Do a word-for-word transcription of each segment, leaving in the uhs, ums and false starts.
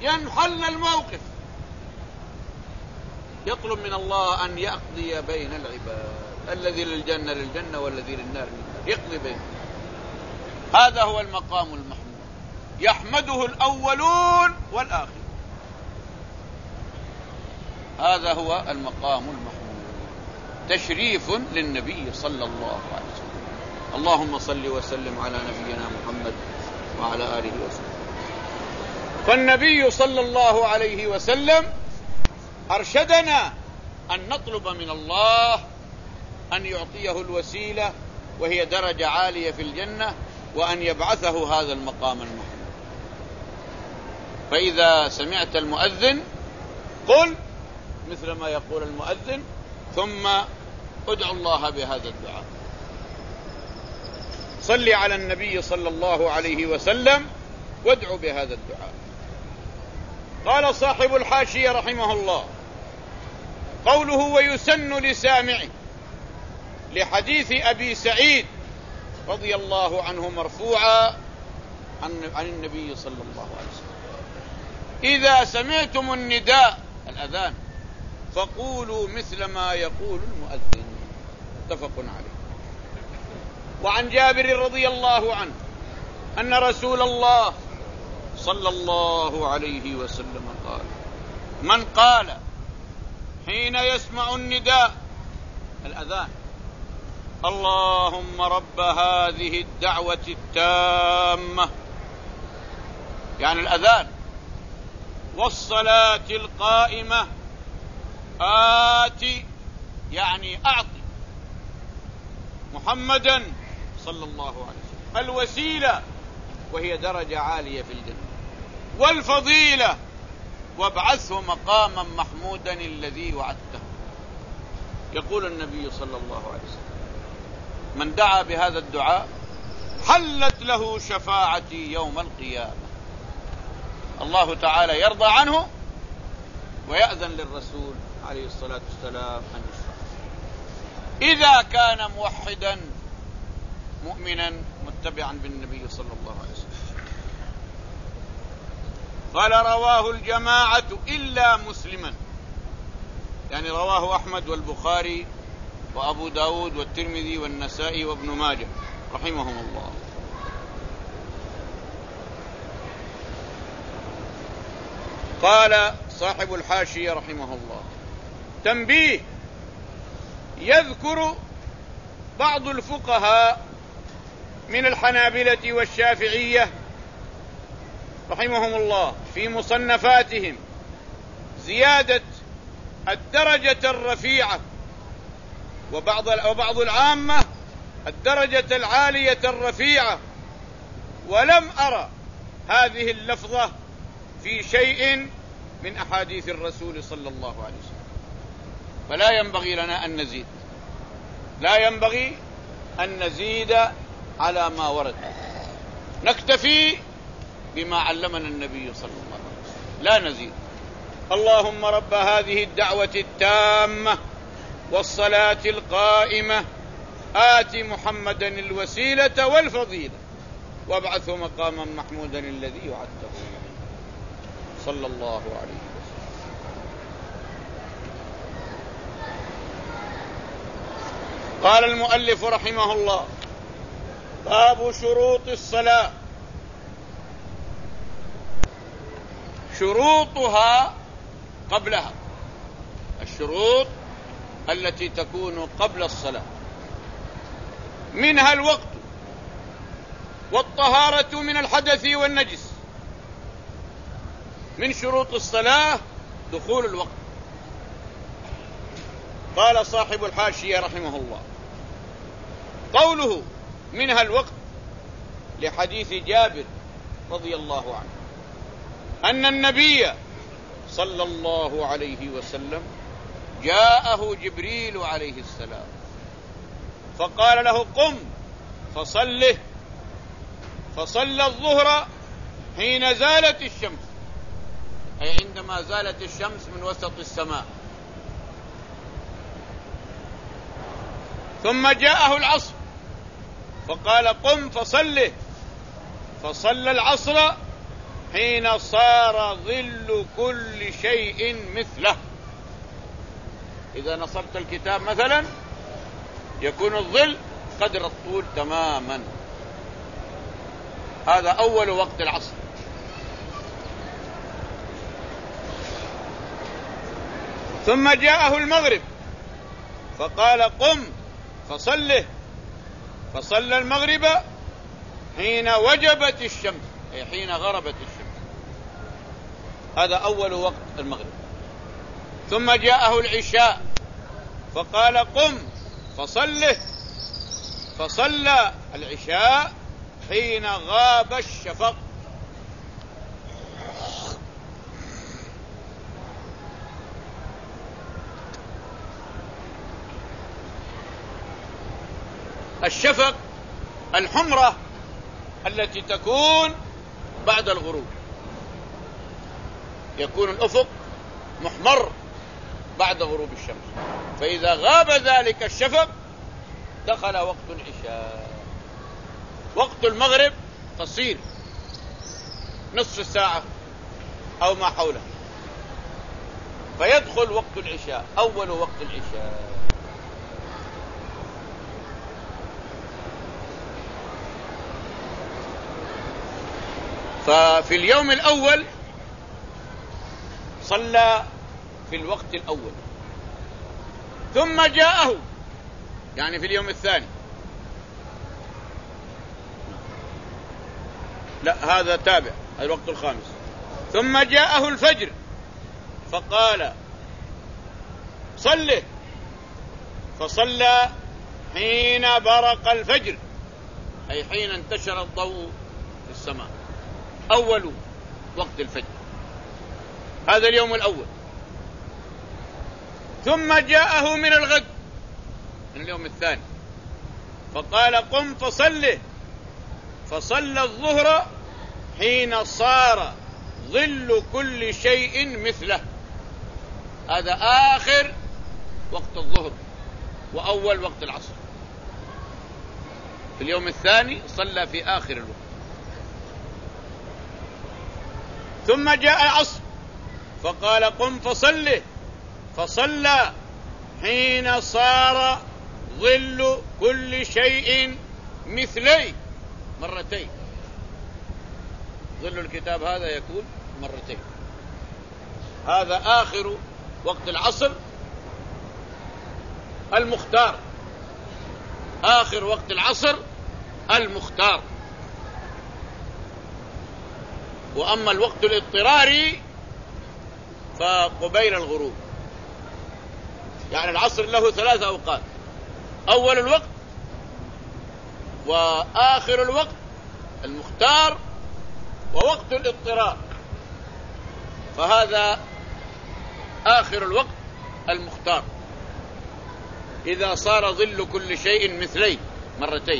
ينحل الموقف، يطلب من الله أن يقضي بين العباد، الذي للجنة للجنة والذي للنار للنار، يقضي بينهم. هذا هو المقام المحمود، يحمده الأولون والآخرون. هذا هو المقام المحمود، تشريف للنبي صلى الله عليه وسلم. اللهم صل وسلم على نبينا محمد وعلى آله وسلم. فالنبي صلى الله عليه وسلم أرشدنا أن نطلب من الله أن يعطيه الوسيلة وهي درجة عالية في الجنة، وأن يبعثه هذا المقام المحمود. فإذا سمعت المؤذن قل مثل ما يقول المؤذن، ثم ادعو الله بهذا الدعاء. صل على النبي صلى الله عليه وسلم وادعو بهذا الدعاء. قال صاحب الحاشية رحمه الله: قوله ويسن لسامعه، لحديث أبي سعيد رضي الله عنه مرفوعا عن النبي صلى الله عليه وسلم: إذا سمعتم النداء الأذان فقولوا مثل ما يقول المؤذن. متفق عليه. وعن جابر رضي الله عنه أن رسول الله صلى الله عليه وسلم قال: من قال حين يسمع النداء الأذان اللهم رب هذه الدعوة التامة، يعني الأذان، والصلاة القائمة، آتي يعني أعطي محمدا صلى الله عليه وسلم الوسيلة وهي درجة عالية في الجنة، والفضيلة، وابعثه مقاما محمودا الذي وعدته. يقول النبي صلى الله عليه وسلم: من دعا بهذا الدعاء حلت له شفاعتي يوم القيامة. الله تعالى يرضى عنه ويأذن للرسول عليه الصلاة والسلام أن يشفع إذا كان موحدا مؤمنا متبعا بالنبي صلى الله عليه وسلم. قال: رواه الجماعة إلا مسلما، يعني رواه أحمد والبخاري وأبو داود والترمذي والنسائي وابن ماجه رحمهم الله. قال صاحب الحاشية رحمه الله: تنبيه، يذكر بعض الفقهاء من الحنابلة والشافعية رحمهم الله في مصنفاتهم زيادة الدرجة الرفيعة، وبعض وبعض العامة الدرجة العالية الرفيعة، ولم أرى هذه اللفظة في شيء من أحاديث الرسول صلى الله عليه وسلم. فلا ينبغي لنا أن نزيد، لا ينبغي أن نزيد على ما ورد، نكتفي بما علمنا النبي صلى الله عليه وسلم، لا نزيد. اللهم رب هذه الدعوة التامة والصلاة القائمة آت محمدا الوسيلة والفضيلة وابعثه مقاما محمودا الذي وعدته صلى الله عليه وسلم. قال المؤلف رحمه الله: باب شروط الصلاة. شروطها قبلها، الشروط التي تكون قبل الصلاة، منها الوقت، والطهارة من الحدث والنجس. من شروط الصلاة دخول الوقت. قال صاحب الحاشية رحمه الله: قوله منها الوقت لحديث جابر رضي الله عنه أن النبي صلى الله عليه وسلم جاءه جبريل عليه السلام فقال له: قم فصله، فصلى الظهر حين زالت الشمس، أي عندما زالت الشمس من وسط السماء. ثم جاءه العصر فقال: قم فصله، فصلى العصر حين صار ظل كل شيء مثله. إذا نصبت الكتاب مثلا يكون الظل قدر الطول تماما. هذا أول وقت العصر. ثم جاءه المغرب فقال قم فصله، فصلى المغرب حين وجبت الشمس، أي حين غربت الشمس. هذا أول وقت المغرب. ثم جاءه العشاء فقال قم فصله، فصلى العشاء حين غاب الشفق. الشفق الحمرة التي تكون بعد الغروب، يكون الأفق محمر بعد غروب الشمس، فإذا غاب ذلك الشفق دخل وقت العشاء. وقت المغرب قصير، نصف ساعة أو ما حوله، فيدخل وقت العشاء، أول وقت العشاء. ففي اليوم الأول صلى في الوقت الأول، ثم جاءه، يعني في اليوم الثاني، لا هذا تابع الوقت الخامس. ثم جاءه الفجر فقال صله، فصلى حين برق الفجر، أي حين انتشر الضوء في السماء، أول وقت الفجر. هذا اليوم الأول. ثم جاءه من الغد، من اليوم الثاني، فقال قم فصله، فصلى الظهر حين صار ظل كل شيء مثله. هذا آخر وقت الظهر وأول وقت العصر. في اليوم الثاني صلى في آخر الوقت. ثم جاء العصر فقال قم فصله، فصلى حين صار ظل كل شيء مثلي، مرتين. ظل الكتاب هذا يكون مرتين. هذا آخر وقت العصر المختار، آخر وقت العصر المختار. وأما الوقت الاضطراري فقبيل الغروب. يعني العصر له ثلاث أوقات: أول الوقت، وآخر الوقت المختار، ووقت الاضطرار. فهذا آخر الوقت المختار إذا صار ظل كل شيء مثلي، مرتين.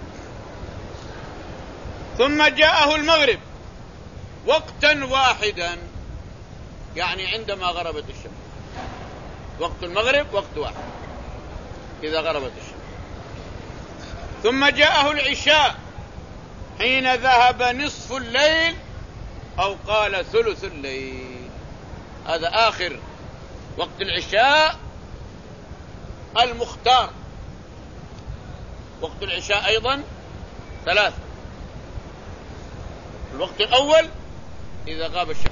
ثم جاءه المغرب وقتا واحدا، يعني عندما غربت الشمس. وقت المغرب وقت واحد إذا غربت الشمس. ثم جاءه العشاء حين ذهب نصف الليل، أو قال ثلث الليل. هذا آخر وقت العشاء المختار. وقت العشاء أيضا ثلاثة: الوقت الأول إذا غاب الشفق،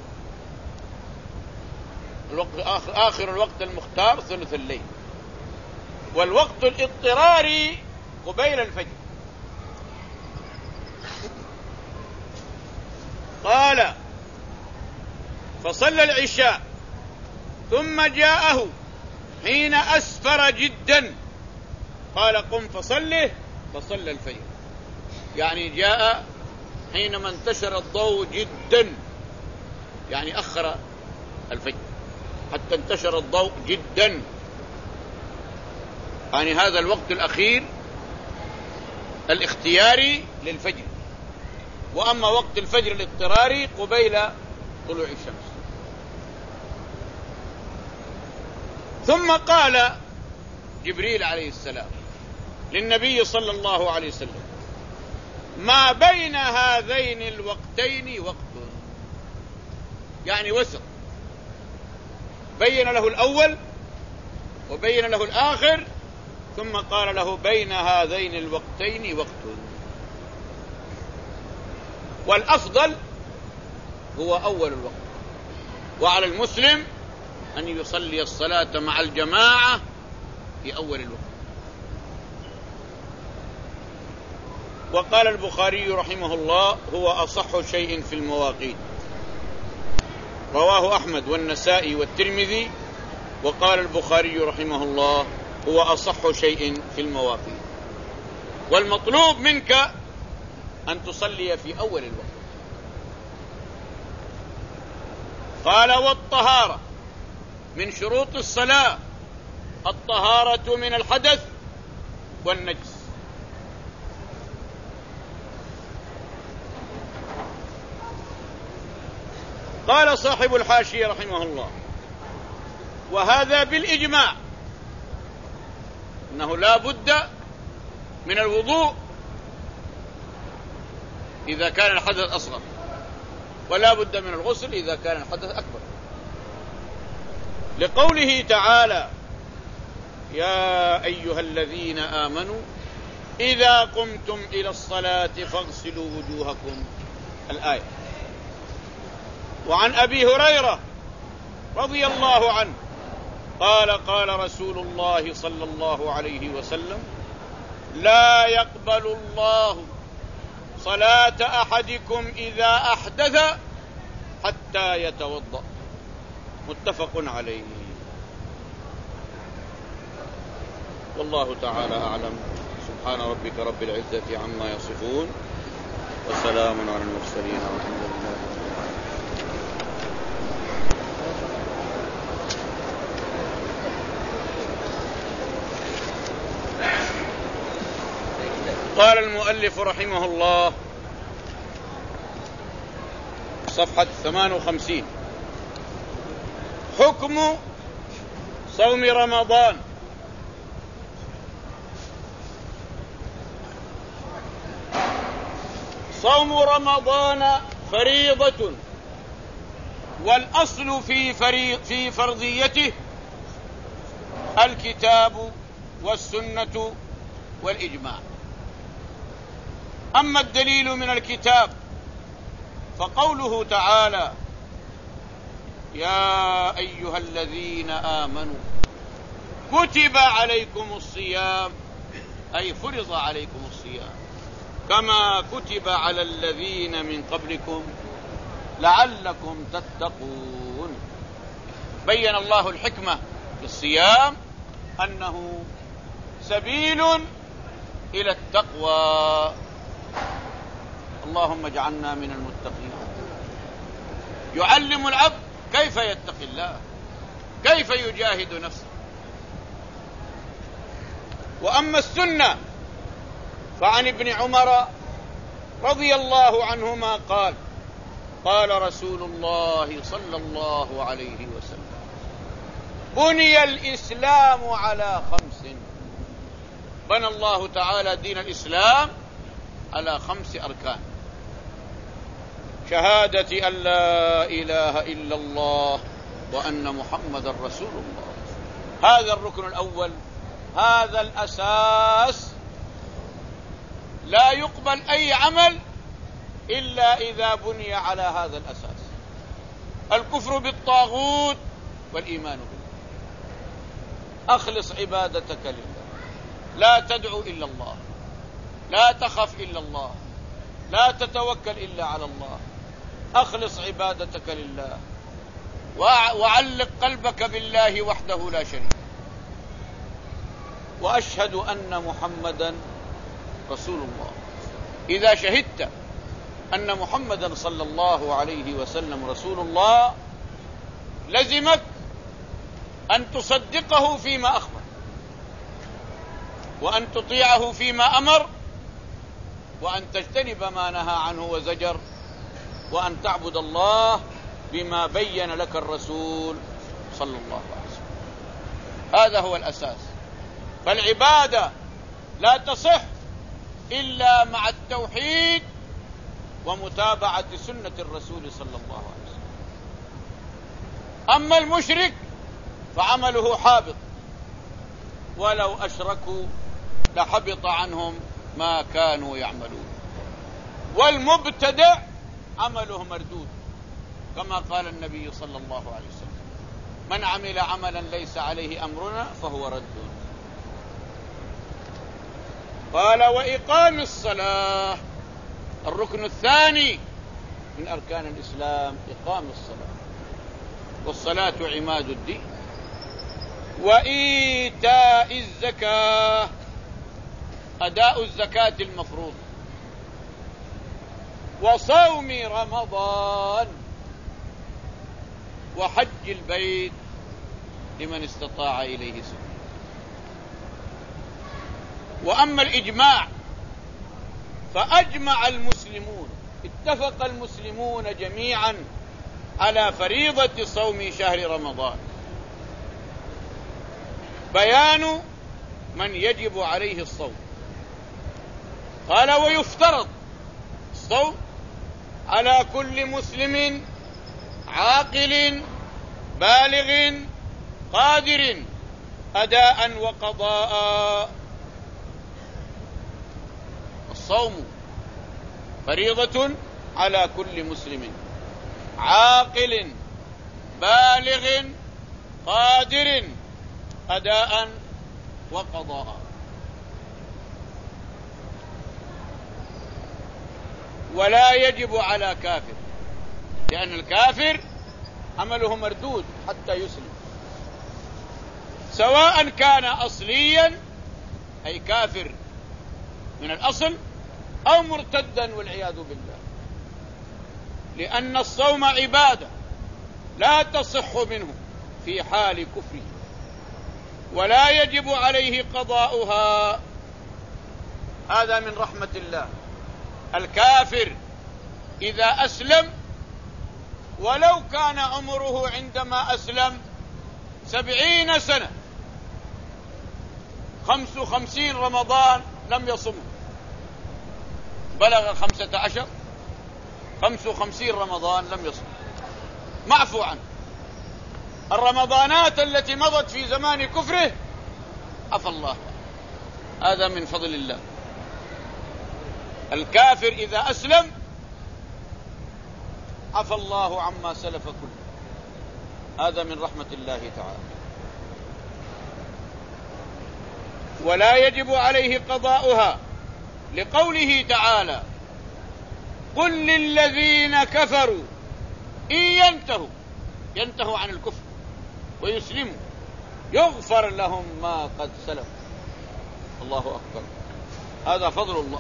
الوقت آخر, آخر الوقت المختار ثلث الليل، والوقت الاضطراري قبيل الفجر. قال فصلى العشاء ثم جاءه حين أسفر جدا، قال قم فصله، فصلى الفجر. يعني جاء حينما انتشر الضوء جدا، يعني أخر الفجر حتى انتشر الضوء جدا. يعني هذا الوقت الأخير الاختياري للفجر. وأما وقت الفجر الاضطراري قبيل طلوع الشمس. ثم قال جبريل عليه السلام للنبي صلى الله عليه وسلم: ما بين هذين الوقتين وقت. يعني وسط، بين له الأول وبين له الآخر، ثم قال له بين هذين الوقتين وقت. والأفضل هو أول الوقت، وعلى المسلم أن يصلي الصلاة مع الجماعة في أول الوقت. وقال البخاري رحمه الله هو أصح شيء في المواقيت، رواه أحمد والنسائي والترمذي. وقال البخاري رحمه الله هو أصح شيء في المواقيت، والمطلوب منك أن تصلي في أول الوقت. قال والطهارة من شروط الصلاة الطهارة من الحدث والنجس. قال صاحب الحاشية رحمه الله وهذا بالإجماع أنه لا بد من الوضوء إذا كان الحدث أصغر، ولا بد من الغسل إذا كان الحدث أكبر، لقوله تعالى يا أيها الذين آمنوا إذا قمتم إلى الصلاة فاغسلوا وجوهكم، الآية. وعن أبي هريرة رضي الله عنه قال قال رسول الله صلى الله عليه وسلم لا يقبل الله صلاة أحدكم إذا أحدث حتى يتوضأ، متفق عليه. والله تعالى أعلم. سبحان ربك رب العزة عما يصفون، وسلام على المرسلين، والحمد لله. قال المؤلف رحمه الله صفحة ثمان وخمسين حكم صوم رمضان. صوم رمضان فريضة، والأصل في, في فرضيته الكتاب والسنة والإجماع. أما الدليل من الكتاب فقوله تعالى يا أيها الذين آمنوا كتب عليكم الصيام، أي فرض عليكم الصيام كما كتب على الذين من قبلكم لعلكم تتقون. بين الله الحكمة في الصيام أنه سبيل إلى التقوى. اللهم اجعلنا من المتقين. يعلم العبد كيف يتقي الله، كيف يجاهد نفسه. وأما السنة فعن ابن عمر رضي الله عنهما قال قال رسول الله صلى الله عليه وسلم بني الإسلام على خمس. بنى الله تعالى دين الإسلام على خمس أركان: شهادة أن لا إله إلا الله وأن محمد رسول الله. هذا الركن الأول، هذا الأساس. لا يقبل أي عمل إلا إذا بني على هذا الأساس: الكفر بالطاغوت والإيمان بالله. أخلص عبادتك لله، لا تدعو إلا الله، لا تخف إلا الله، لا تتوكل إلا على الله. أخلص عبادتك لله، وعلق قلبك بالله وحده لا شريك. وأشهد أن محمدا رسول الله. إذا شهدت أن محمدا صلى الله عليه وسلم رسول الله لزمك أن تصدقه فيما أخبر، وأن تطيعه فيما أمر، وأن تجتنب ما نهى عنه وزجر، وأن تعبد الله بما بين لك الرسول صلى الله عليه وسلم. هذا هو الأساس. فالعبادة لا تصح إلا مع التوحيد ومتابعة سنة الرسول صلى الله عليه وسلم. أما المشرك فعمله حابط، ولو أشركوا لحبط عنهم ما كانوا يعملون. والمبتدع عمله مردود، كما قال النبي صلى الله عليه وسلم: من عمل عملا ليس عليه أمرنا فهو رد. قال: وإقام الصلاة، الركن الثاني من أركان الإسلام إقام الصلاة، والصلاة عماد الدين. وإيتاء الزكاة، أداء الزكاة المفروض. وصوم رمضان، وحج البيت لمن استطاع إليه سبيلا. وأما الإجماع فأجمع المسلمون، اتفق المسلمون جميعا على فريضة صوم شهر رمضان. بيان من يجب عليه الصوم. قال: ويفترض الصوم على كل مسلم عاقل بالغ قادر أداء وقضاء. الصوم فريضة على كل مسلم عاقل بالغ قادر أداء وقضاء. ولا يجب على كافر، لأن الكافر عمله مردود حتى يسلم، سواء كان أصليا أي كافر من الأصل أو مرتدا والعياذ بالله، لأن الصوم عبادة لا تصح منه في حال كفره، ولا يجب عليه قضاؤها. هذا من رحمة الله. الكافر إذا أسلم ولو كان عمره عندما أسلم سبعين سنة، خمس وخمسين رمضان لم يصم، بلغ خمسة عشر، خمس وخمسين رمضان لم يصم، معفو عنه. الرمضانات التي مضت في زمان كفره عفى الله، هذا من فضل الله. الكافر إذا أسلم عفى الله عما سلف كله، هذا من رحمة الله تعالى. ولا يجب عليه قضاؤها، لقوله تعالى: قل للذين كفروا إن ينتهوا، ينتهوا عن الكفر ويسلموا يغفر لهم ما قد سلف. الله أكبر، هذا فضل الله.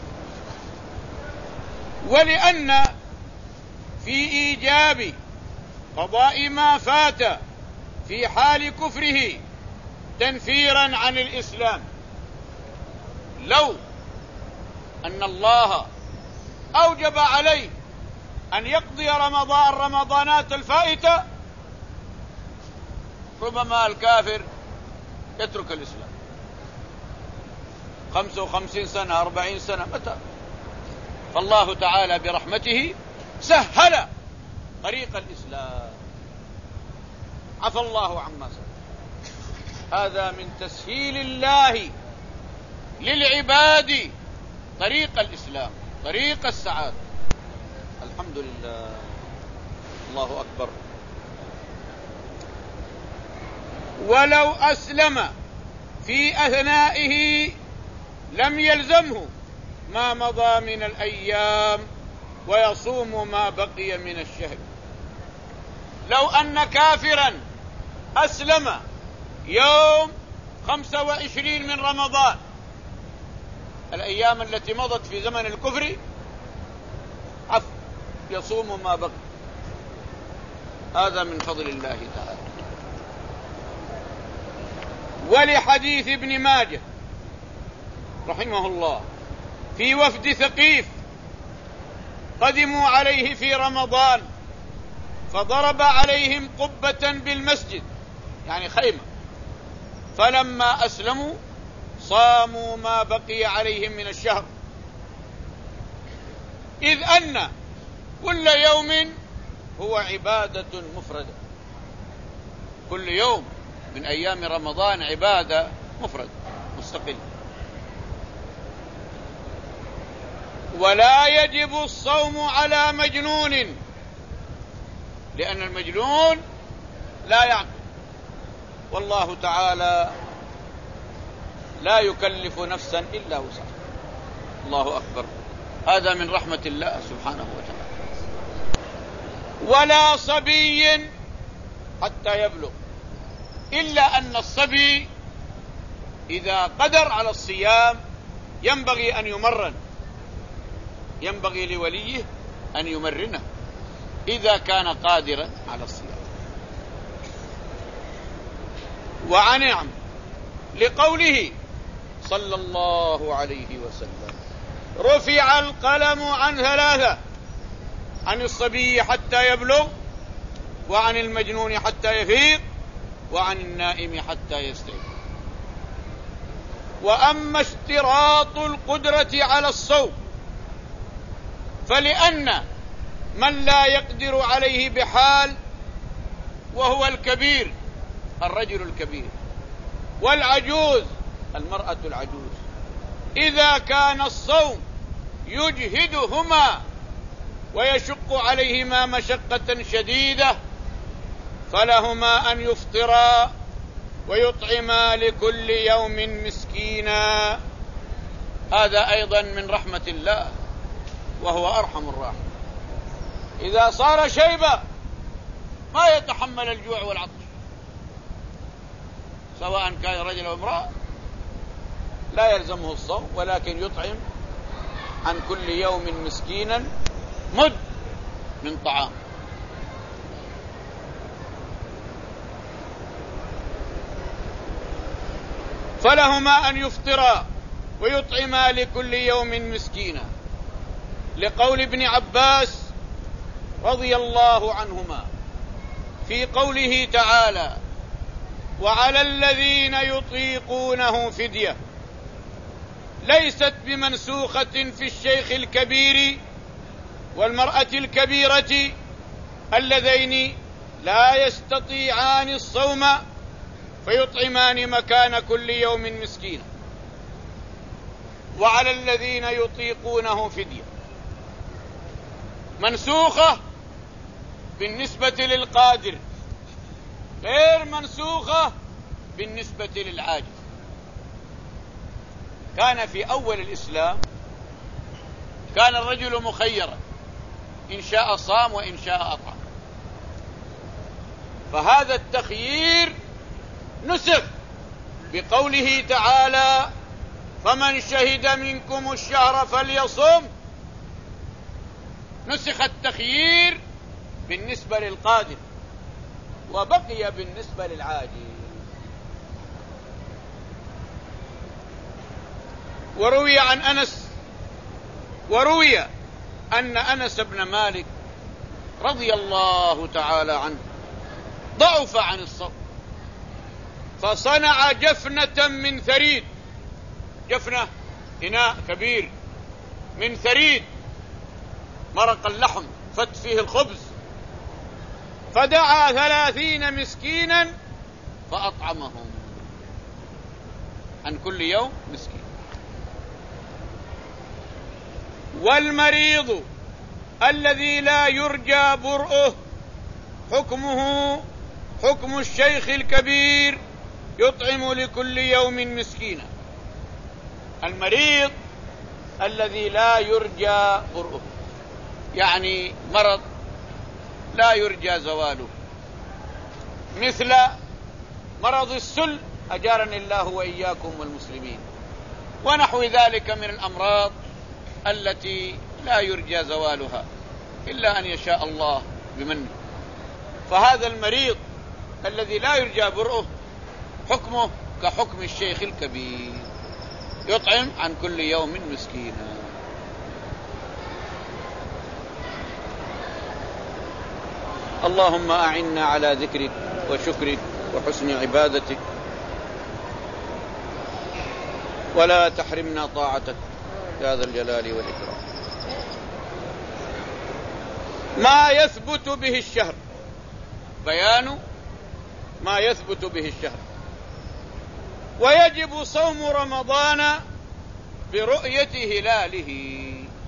ولأن في إيجاب قضاء ما فات في حال كفره تنفيرا عن الإسلام، لو أن الله أوجب عليه أن يقضي رمضان رمضانات الفائتة، ربما الكافر يترك الإسلام خمسة وخمسين سنة أربعين سنة، متى؟ فالله تعالى برحمته سهل طريق الإسلام، عفى الله عما سلف. هذا من تسهيل الله للعباد طريق الإسلام، طريق السعادة. الحمد لله، الله أكبر. ولو أسلم في أثنائه لم يلزمه ما مضى من الأيام ويصوم ما بقي من الشهر. لو أن كافرا أسلم يوم خمسة وعشرين من رمضان، الأيام التي مضت في زمن الكفر، عفو، يصوم ما بقي. هذا من فضل الله تعالى. ولحديث ابن ماجه رحمه الله في وفد ثقيف قدموا عليه في رمضان فضرب عليهم قبة بالمسجد، يعني خيمة، فلما أسلموا صاموا ما بقي عليهم من الشهر، إذ أن كل يوم هو عبادة مفردة. كل يوم من أيام رمضان عبادة مفرد مستقل. ولا يجب الصوم على مجنون، لأن المجنون لا يعقل، والله تعالى لا يكلف نفسا إلا وسعها. الله أكبر، هذا من رحمة الله سبحانه وتعالى. ولا صبي حتى يبلغ، إلا أن الصبي إذا قدر على الصيام ينبغي أن يمرن، ينبغي لوليه أن يمرنه إذا كان قادرا على الصيام. وعن نعم لقوله صلى الله عليه وسلم: رفع القلم عن ثلاثة، عن الصبي حتى يبلغ، وعن المجنون حتى يفيق، وعن النائم حتى يستيقظ. وأما اشتراط القدرة على الصوم فلأن من لا يقدر عليه بحال وهو الكبير الرجل الكبير، والعجوز المرأة العجوز، إذا كان الصوم يجهدهما ويشق عليهما مشقة شديدة فلهما أن يفطرا ويطعما لكل يوم مسكينا. هذا أيضا من رحمة الله، وهو أرحم الراحمين. إذا صار شيبا ما يتحمل الجوع والعطش، سواء كان رجل أو امرأة، لا يلزمه الصوم، ولكن يطعم عن كل يوم مسكينا مد من طعام. فلهما أن يفطرا ويطعما لكل يوم مسكينا، لقول ابن عباس رضي الله عنهما في قوله تعالى: وعلى الذين يطيقونه فدية، ليست بمنسوخة في الشيخ الكبير والمرأة الكبيرة اللذين لا يستطيعان الصوم فيطعمان مكان كل يوم مسكينا. وعلى الذين يطيقونه فدية منسوخة بالنسبة للقادر، غير منسوخة بالنسبة للعاجز. كان في أول الإسلام كان الرجل مخيرا، إن شاء صام وإن شاء أطعم، فهذا التخيير نسخ بقوله تعالى: فمن شهد منكم الشهر فليصم. نسخ التخيير بالنسبة للقادر وبقي بالنسبة للعاجز. وروي عن أنس وروي أن أنس بن مالك رضي الله تعالى عنه ضعف عن الصوم، فصنع جفنة من ثريد، جفنة إناء كبير من ثريد، مرق اللحم فت فيه الخبز، فدعا ثلاثين مسكينا فأطعمهم عن كل يوم مسكين. والمريض الذي لا يرجى برؤه حكمه حكم الشيخ الكبير يطعم لكل يوم مسكينا. المريض الذي لا يرجى برؤه، يعني مرض لا يرجى زواله، مثل مرض السل أجارني الله وإياكم والمسلمين، ونحو ذلك من الأمراض التي لا يرجى زوالها إلا أن يشاء الله بمنه. فهذا المريض الذي لا يرجى برؤه حكمه كحكم الشيخ الكبير، يطعم عن كل يوم مسكينا. اللهم أعنا على ذكرك وشكرك وحسن عبادتك، ولا تحرمنا طاعتك يا ذا الجلال والإكرام. ما يثبت به الشهر، بيان ما يثبت به الشهر. ويجب صوم رمضان برؤية هلاله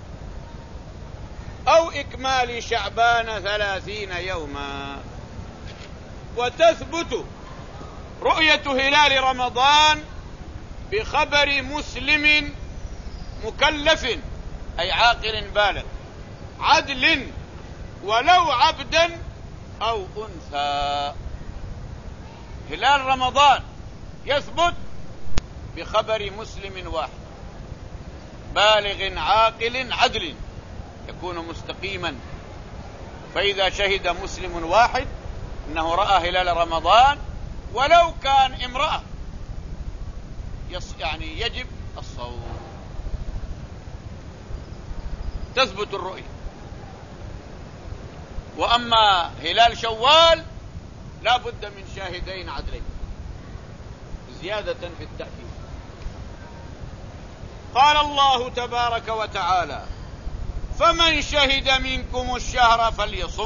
أو إكمال شعبان ثلاثين يوما. وتثبت رؤية هلال رمضان بخبر مسلم مكلف أي عاقل بالغ عدل ولو عبدا أو أنثى. هلال رمضان يثبت بخبر مسلم واحد بالغ عاقل عدل يكون مستقيما. فإذا شهد مسلم واحد أنه رأى هلال رمضان ولو كان امرأة يعني يجب الصوم. تثبت الرؤية. وأما هلال شوال لا بد من شاهدين عدلين زيادة في التأكيد. قال الله تبارك وتعالى: فمن شهد منكم الشهر فليصم.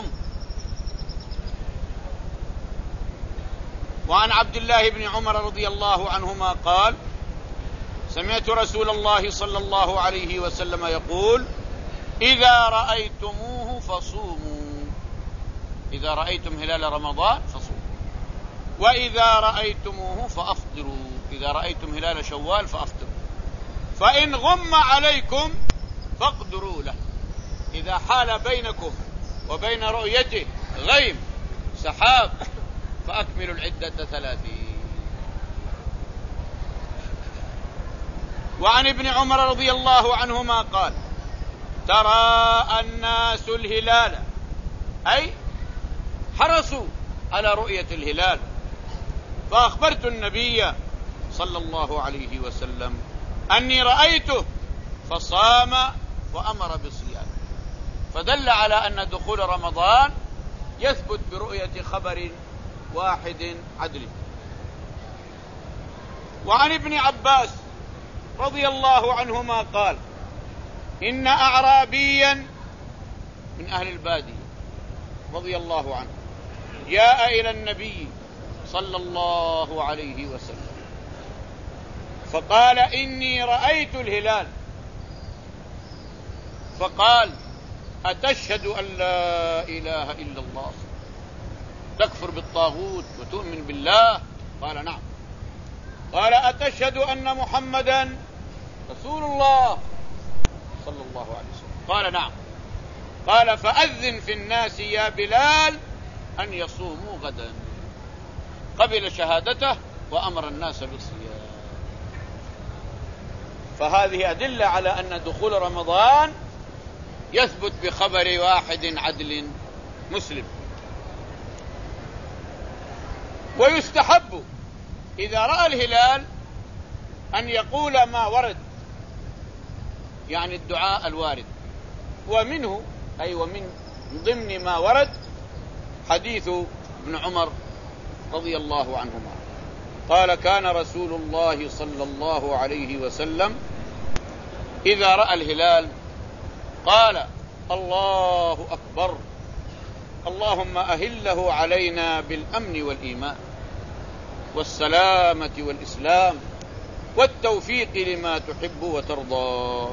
وعن عبد الله بن عمر رضي الله عنهما قال: سمعت رسول الله صلى الله عليه وسلم يقول: إذا رأيتموه فصوموا. إذا رأيتم هلال رمضان فصوموا، وإذا رأيتموه فأفطروا. إذا رأيتم هلال شوال فأفطروا، فإن غم عليكم فاقدروا له. إذا حال بينكم وبين رؤيته غيم سحاب فأكملوا العدة ثلاثين. وعن ابن عمر رضي الله عنهما قال: ترى الناس الهلال، أي حرصوا على رؤية الهلال، فأخبرت النبي صلى الله عليه وسلم أني رأيته فصام وأمر بالصيام. فدل على أن دخول رمضان يثبت برؤية خبر واحد عدل. وعن ابن عباس رضي الله عنهما قال: إن أعرابيا من أهل البادية رضي الله عنه جاء إلى النبي صلى الله عليه وسلم فقال: إني رأيت الهلال. فقال: أتشهد أن لا إله إلا الله تكفر بالطاغوت وتؤمن بالله؟ قال: نعم. قال: أتشهد أن محمدا رسول الله صلى الله عليه وسلم؟ قال: نعم. قال: فأذن في الناس يا بلال أن يصوموا غدا. قبل شهادته وأمر الناس بالصيام. فهذه أدلة على أن دخول رمضان يثبت بخبر واحد عدل مسلم. ويستحب إذا رأى الهلال أن يقول ما ورد، يعني الدعاء الوارد. ومنه أي ومن ضمن ما ورد حديث ابن عمر رضي الله عنهما قال: كان رسول الله صلى الله عليه وسلم إذا رأى الهلال قال: الله أكبر، اللهم أهله علينا بالأمن والإيمان والسلامة والإسلام والتوفيق لما تحب وترضى.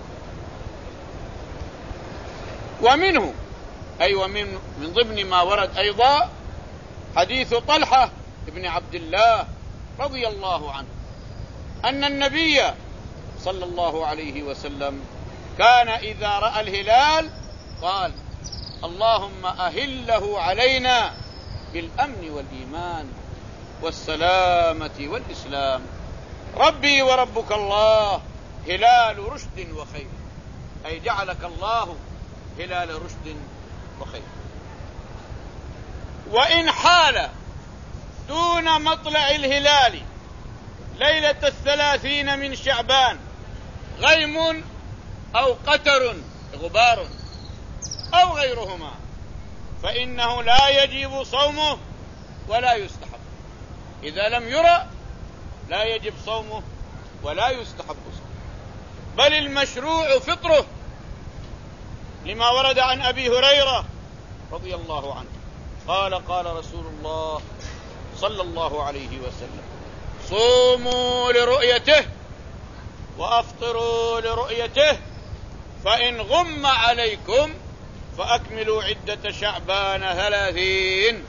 ومنه أي ومن من ضمن ما ورد أيضا حديث طلحة ابن عبد الله رضي الله عنه أن النبي صلى الله عليه وسلم كان إذا رأى الهلال قال: اللهم أهله علينا بالأمن والإيمان والسلامة والإسلام، ربي وربك الله هلال رشد وخير، أي جعلك الله هلال رشد وخير. وإن حال دون مطلع الهلال ليلة الثلاثين من شعبان غيم أو قتر غبار أو غيرهما فإنه لا يجب صومه ولا يستحب. إذا لم يرى لا يجب صومه ولا يستحب صومه، بل المشروع فطره، لما ورد عن أبي هريرة رضي الله عنه قال: قال رسول الله صلى الله عليه وسلم: صوموا لرؤيته وأفطروا لرؤيته، فإن غم عليكم فأكملوا عدة شعبان ثلاثين.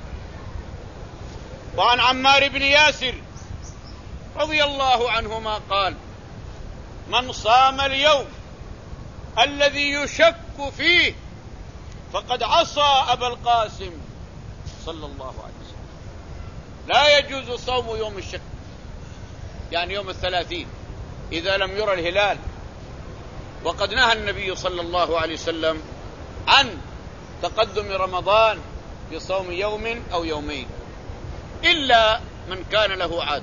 وعن عمار بن ياسر رضي الله عنهما قال: من صام اليوم الذي يشك فيه فقد عصى أبا القاسم صلى الله عليه وسلم. لا يجوز صوم يوم الشك، يعني يوم الثلاثين إذا لم يرى الهلال، وقد نهى النبي صلى الله عليه وسلم عن تقدم رمضان بصوم يوم أو يومين إلا من كان له عاد.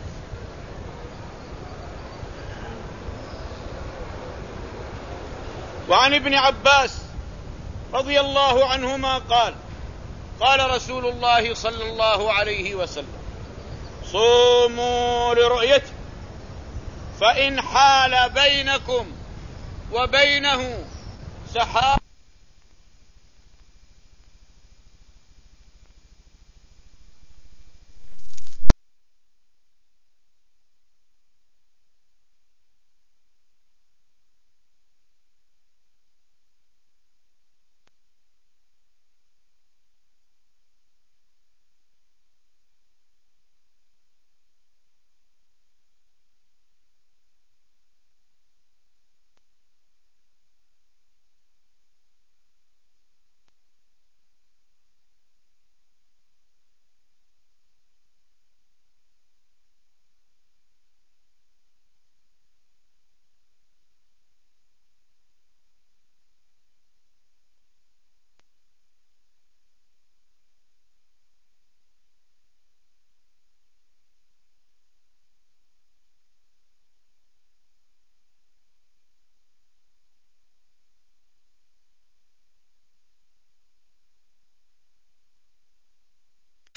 وعن ابن عباس رضي الله عنهما قال: قال رسول الله صلى الله عليه وسلم: صوموا لرؤيته، فإن حال بينكم وبينه سحاب